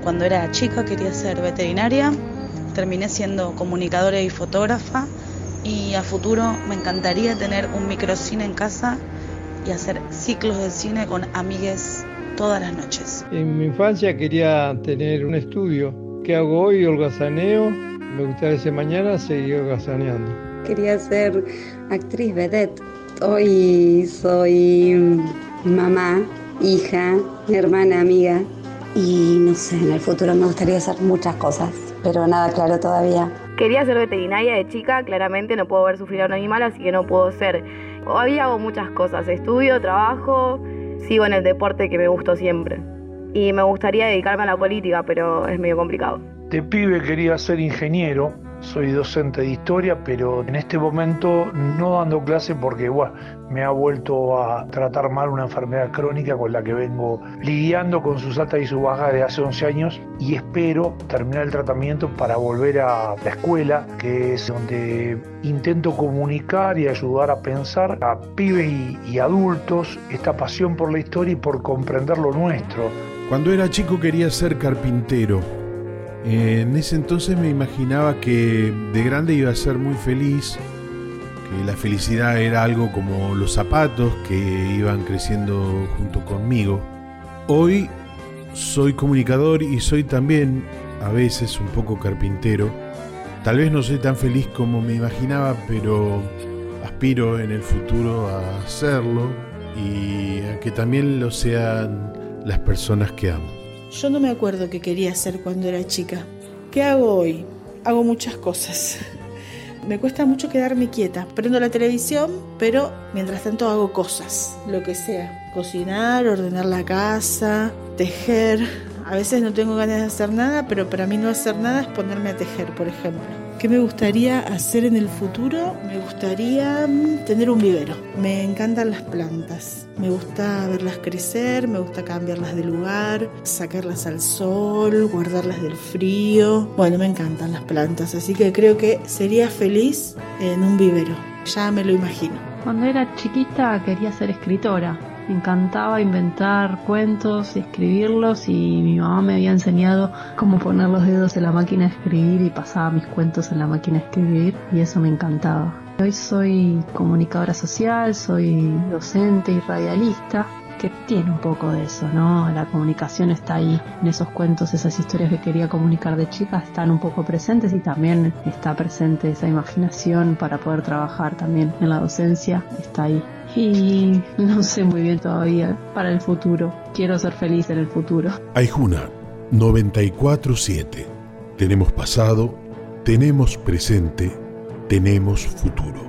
Cuando era chica quería ser veterinaria, terminé siendo comunicadora y fotógrafa, y a futuro me encantaría tener un microcine en casa y hacer ciclos de cine con amigues todas las noches. En mi infancia quería tener un estudio. ¿Qué hago hoy? Holgazaneo. Me gustaría ese mañana seguir holgazaneando. Quería ser actriz vedette. Hoy soy mamá, hija, hermana, amiga. Y no sé, en el futuro me gustaría hacer muchas cosas, pero nada claro todavía. Quería ser veterinaria de chica, claramente no puedo ver sufrir a un animal, así que no puedo ser. Hoy hago muchas cosas, estudio, trabajo, sigo en el deporte que me gustó siempre. Y me gustaría dedicarme a la política, pero es medio complicado. De pibe quería ser ingeniero, soy docente de historia, pero en este momento no dando clase porque me ha vuelto a tratar mal una enfermedad crónica con la que vengo lidiando con sus altas y sus bajas de hace 11 años, y espero terminar el tratamiento para volver a la escuela, que es donde intento comunicar y ayudar a pensar a pibes y adultos esta pasión por la historia y por comprender lo nuestro. Cuando era chico quería ser carpintero. En ese entonces me imaginaba que de grande iba a ser muy feliz, que la felicidad era algo como los zapatos que iban creciendo junto conmigo. Hoy soy comunicador y soy también a veces un poco carpintero. Tal vez no soy tan feliz como me imaginaba, pero aspiro en el futuro a hacerlo y a que también lo sean las personas que amo. Yo no me acuerdo qué quería hacer cuando era chica. ¿Qué hago hoy? Hago muchas cosas. Me cuesta mucho quedarme quieta. Prendo la televisión, pero mientras tanto hago cosas, lo que sea. Cocinar, ordenar la casa, tejer. A veces no tengo ganas de hacer nada, pero para mí no hacer nada es ponerme a tejer, por ejemplo. ¿Qué me gustaría hacer en el futuro? Me gustaría tener un vivero. Me encantan las plantas. Me gusta verlas crecer, me gusta cambiarlas de lugar, sacarlas al sol, guardarlas del frío. Bueno, me encantan las plantas, así que creo que sería feliz en un vivero. Ya me lo imagino. Cuando era chiquita quería ser escritora. Me encantaba inventar cuentos y escribirlos, y mi mamá me había enseñado cómo poner los dedos en la máquina de escribir y pasaba mis cuentos en la máquina de escribir, y eso me encantaba. Hoy soy comunicadora social, soy docente y radialista, que tiene un poco de eso, ¿no? La comunicación está ahí, en esos cuentos, esas historias que quería comunicar de chica están un poco presentes, y también está presente esa imaginación para poder trabajar también en la docencia, está ahí. Y no sé muy bien todavía para el futuro. Quiero ser feliz en el futuro. Aijuna 94.7. Tenemos pasado, tenemos presente, tenemos futuro.